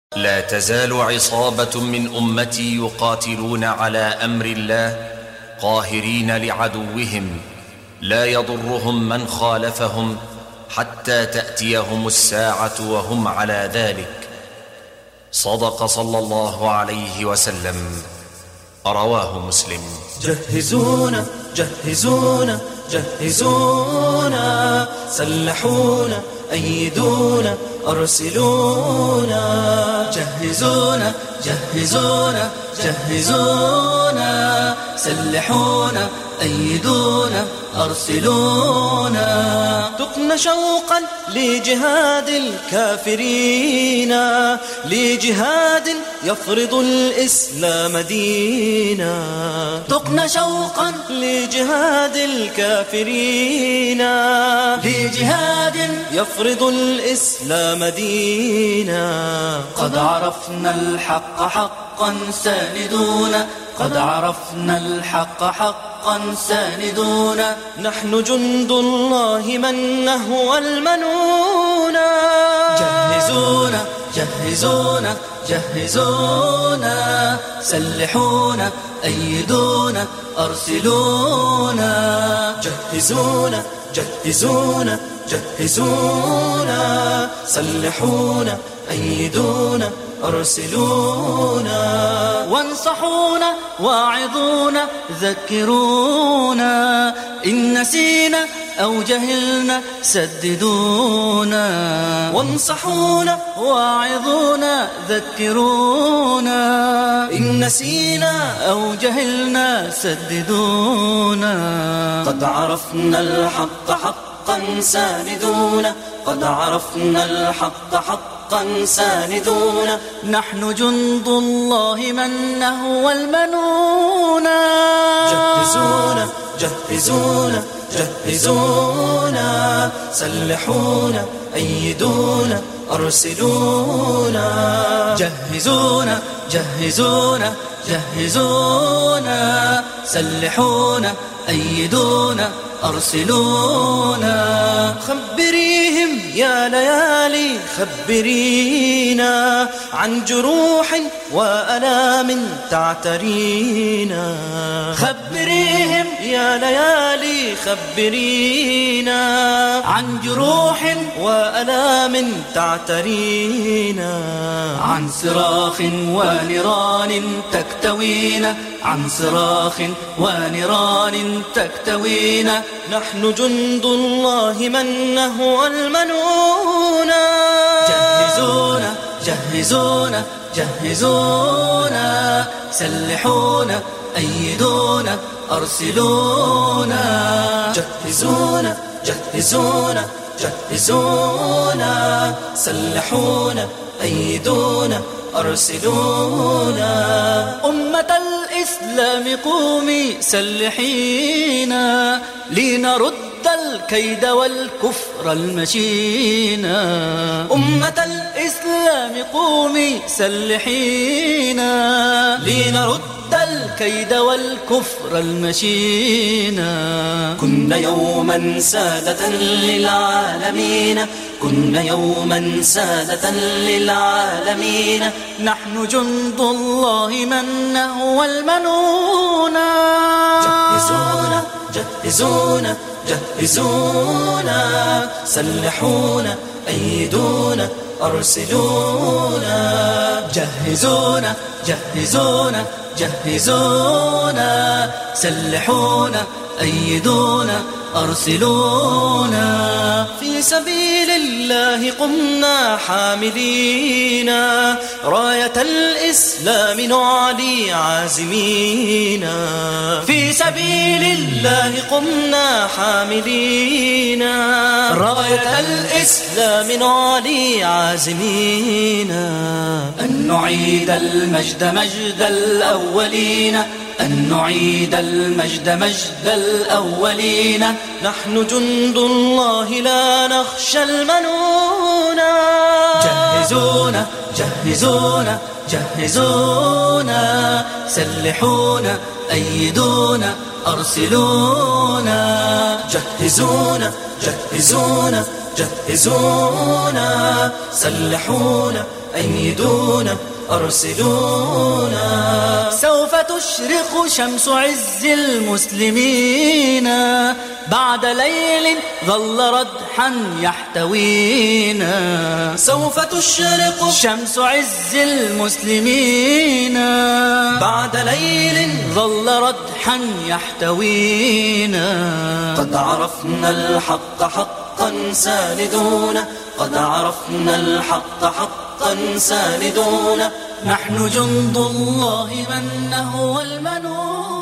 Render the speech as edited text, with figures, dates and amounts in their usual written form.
لا تزال عصابة من أمتي يقاتلون على أمر الله قاهرين لعدوهم لا يضرهم من خالفهم حتى تأتيهم الساعة وهم على ذلك. صدق صلى الله عليه وسلم. رواه مسلم. جهزونا جهزونا جهزونا، سلحونا أيدونا أرسلونا. جهزونا جهزونا جهزونا، سلحونا أيدونا أرسلونا. تقن شوقا لجهاد الكافرين، لجهاد يفرض الإسلام دينا. تقن شوقا لجهاد الكافرين، لجهاد يفرض الإسلام دينا. قد عرفنا الحق حقا ساندونا، قد عرفنا الحق حقا ساندونا. نحن جند الله من نهوى المنونا. جهزونا جهزونا جهزونا، سلحونا أيدونا أرسلونا. جهزونا جهزونا جهزونا، سلحونا أيدونا أرسلونا. وانصحونا واعظونا ذكرونا، إن نسينا أو جهلنا سددونا. وانصحونا واعظونا ذكرونا، إن نسينا أو جهلنا سددونا. قد عرفنا الحق حقا ساندونا، قد عرفنا الحق حقا ساندونا. نحن جند الله من نهوى المنونا. جهزونا جهزونا جهزونا، سلحونا أيدونا أرسلونا. جهزونا جهزونا جهزونا، سلحونا أيدونا أرسلونا. خبريهم يا ليالي خبرينا، عن جروح وألام تعترينا. خبريهم يا ليالي خبرينا، عن جروح وألام تعترينا. عن صراخ ونيران تكتوينا، عن صراخ ونيران تكتوينا. نحن جند الله من نهوى المنونا. جهزونا جهزونا جهزونا، سلحونا أيدونا أرسلونا. جهزونا جهزونا جهزونا، سلحونا أيدونا أرسلونا. أمة الإسلام قومي سلحينا، لنرد الكيد والكفر المشينا. أمة الإسلام قومي سلحينا، لنرد الكيد والكفر المشينا. كنا يوما سادة للعالمين، كنا يوما سادة للعالمين. نحن جند الله من نهوى المنونا. جهزونا جهزونا جهزونا، سلحونا أيدونا أرسلونا. جهزونا جهزونا جهزونا، سلحونا أيدونا أرسلونا. في سبيل الله قمنا حاملين، راية الإسلام نعلي عازمين. في سبيل الله قمنا حاملين، راية الإسلام نعلي عازمين. أن نعيد المجد مجد الأولين، أن نعيد المجد مجد الأولين. نحن جند الله لا نخشى المنونا. جهزونا جهزونا جهزونا، سلحونا أيدونا أرسلونا. جهزونا جهزونا جهزونا سلحونا أيدونا أرسلونا. سوف تشرق شمس عز المسلمين بعد ليل ظل ردحا يحتوينا. سوف تشرق شمس عز المسلمين بعد ليل ظل ردحا يحتوينا. قد عرفنا الحق حقا ساندونا، قد عرفنا الحق حقا ساندونا. نحن جند الله من هو المنون.